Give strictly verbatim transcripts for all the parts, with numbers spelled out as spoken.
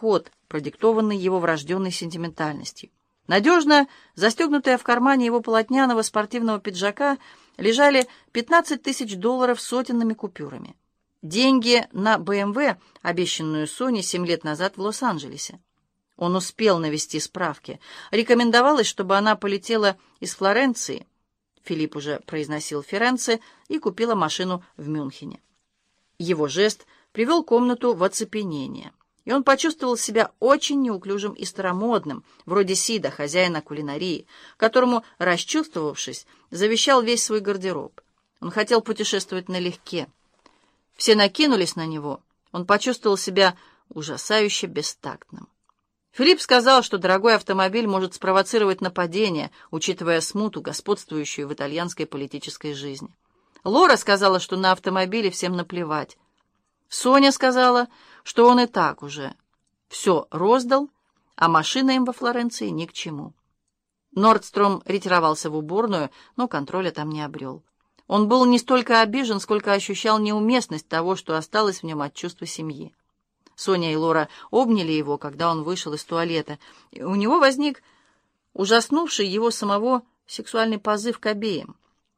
ход, продиктованный его врожденной сентиментальностью. Надежно застегнутые в кармане его полотняного спортивного пиджака лежали пятнадцать тысяч долларов сотенными купюрами. Деньги на бэ эм вэ, обещанную Соне семь лет назад в Лос-Анджелесе. Он успел навести справки. Рекомендовалось, чтобы она полетела из Флоренции, Филипп уже произносил Ференце, и купила машину в Мюнхене. Его жест привел комнату в оцепенение, и он почувствовал себя очень неуклюжим и старомодным, вроде Сида, хозяина кулинарии, которому, расчувствовавшись, завещал весь свой гардероб. Он хотел путешествовать налегке. Все накинулись на него. Он почувствовал себя ужасающе бестактным. Филипп сказал, что дорогой автомобиль может спровоцировать нападение, учитывая смуту, господствующую в итальянской политической жизни. Лора сказала, что на автомобиле всем наплевать. Соня сказала, что он и так уже все роздал, а машина им во Флоренции ни к чему. Нордстром ретировался в уборную, но контроля там не обрел. Он был не столько обижен, сколько ощущал неуместность того, что осталось в нем от чувства семьи. Соня и Лора обняли его, когда он вышел из туалета, и у него возник ужаснувший его самого сексуальный позыв к обеим.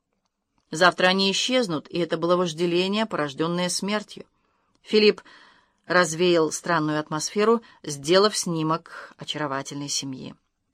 Завтра они исчезнут, и это было вожделение, порожденное смертью. Филипп развеял странную атмосферу, сделав снимок очаровательной семьи.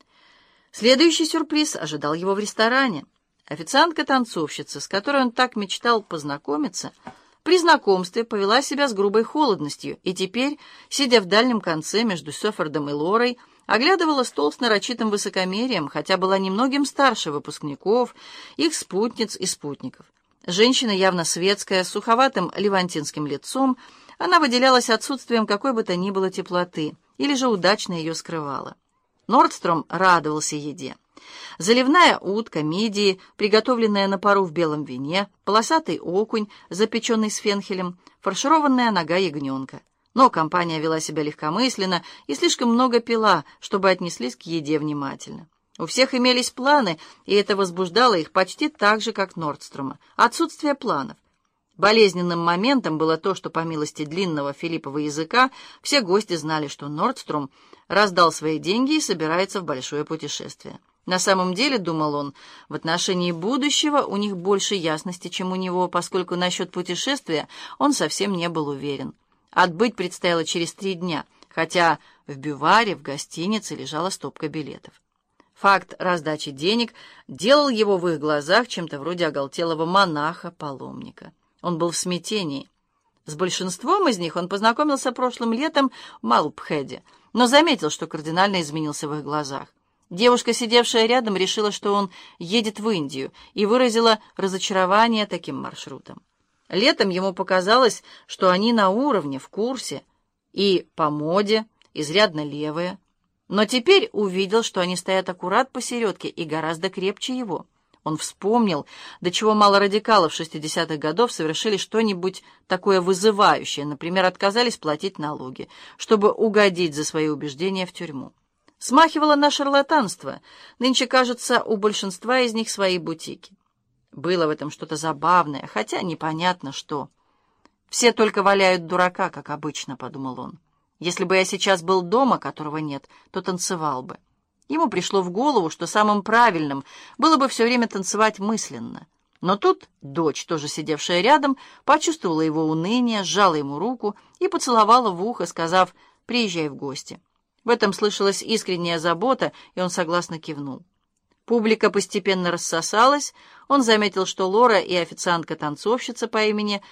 Следующий сюрприз ожидал его в ресторане. Официантка-танцовщица, с которой он так мечтал познакомиться, при знакомстве повела себя с грубой холодностью и теперь, сидя в дальнем конце между Сёффордом и Лорой, оглядывала стол с нарочитым высокомерием, хотя была немногим старше выпускников, их спутниц и спутников. Женщина явно светская, с суховатым левантинским лицом, она выделялась отсутствием какой бы то ни было теплоты, или же удачно ее скрывала. Нордстром радовался еде. Заливная утка, мидии, приготовленная на пару в белом вине, полосатый окунь, запеченный с фенхелем, фаршированная нога ягненка. Но компания вела себя легкомысленно и слишком много пила, чтобы отнеслись к еде внимательно. У всех имелись планы, и это возбуждало их почти так же, как Нордстрома. Отсутствие планов. Болезненным моментом было то, что, по милости длинного Филиппова языка, все гости знали, что Нордстром раздал свои деньги и собирается в большое путешествие. На самом деле, думал он, в отношении будущего у них больше ясности, чем у него, поскольку насчет путешествия он совсем не был уверен. Отбыть предстояло через три дня, хотя в бюваре, в гостинице лежала стопка билетов. Факт раздачи денег делал его в их глазах чем-то вроде оголтелого монаха-паломника. Он был в смятении. С большинством из них он познакомился прошлым летом в Малпхеде, но заметил, что кардинально изменился в их глазах. Девушка, сидевшая рядом, решила, что он едет в Индию, и выразила разочарование таким маршрутом. Летом ему показалось, что они на уровне, в курсе, и по моде, изрядно левые. Но теперь увидел, что они стоят аккурат посередке и гораздо крепче его. Он вспомнил, до чего мало радикалов шестидесятых годов совершили что-нибудь такое вызывающее, например, отказались платить налоги, чтобы угодить за свои убеждения в тюрьму. Смахивало на шарлатанство. Нынче, кажется, у большинства из них свои бутики. Было в этом что-то забавное, хотя непонятно что. «Все только валяют дурака, как обычно», — подумал он. «Если бы я сейчас был дома, которого нет, то танцевал бы». Ему пришло в голову, что самым правильным было бы все время танцевать мысленно. Но тут дочь, тоже сидевшая рядом, почувствовала его уныние, сжала ему руку и поцеловала в ухо, сказав «приезжай в гости». В этом слышалась искренняя забота, и он согласно кивнул. Публика постепенно рассосалась. Он заметил, что Лора и официантка-танцовщица по имени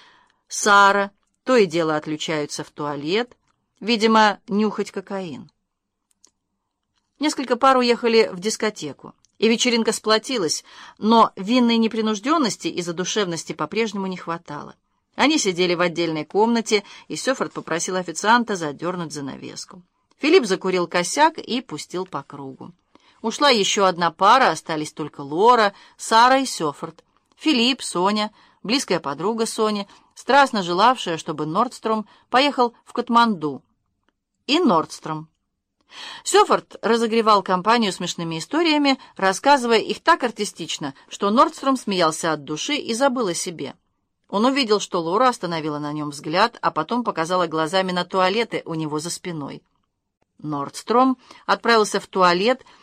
Сара то и дело отлучаются в туалет, видимо, нюхать кокаин. Несколько пар уехали в дискотеку, и вечеринка сплотилась, но винной непринужденности и задушевности по-прежнему не хватало. Они сидели в отдельной комнате, и Сёффорд попросил официанта задернуть занавеску. Филипп закурил косяк и пустил по кругу. Ушла еще одна пара, остались только Лора, Сара и Сёффорд. Филипп, Соня, близкая подруга Сони, страстно желавшая, чтобы Нордстром поехал в Катманду. И Нордстром. Сёффорд разогревал компанию смешными историями, рассказывая их так артистично, что Нордстром смеялся от души и забыл о себе. Он увидел, что Лора остановила на нем взгляд, а потом показала глазами на туалеты у него за спиной. Нордстром отправился в туалет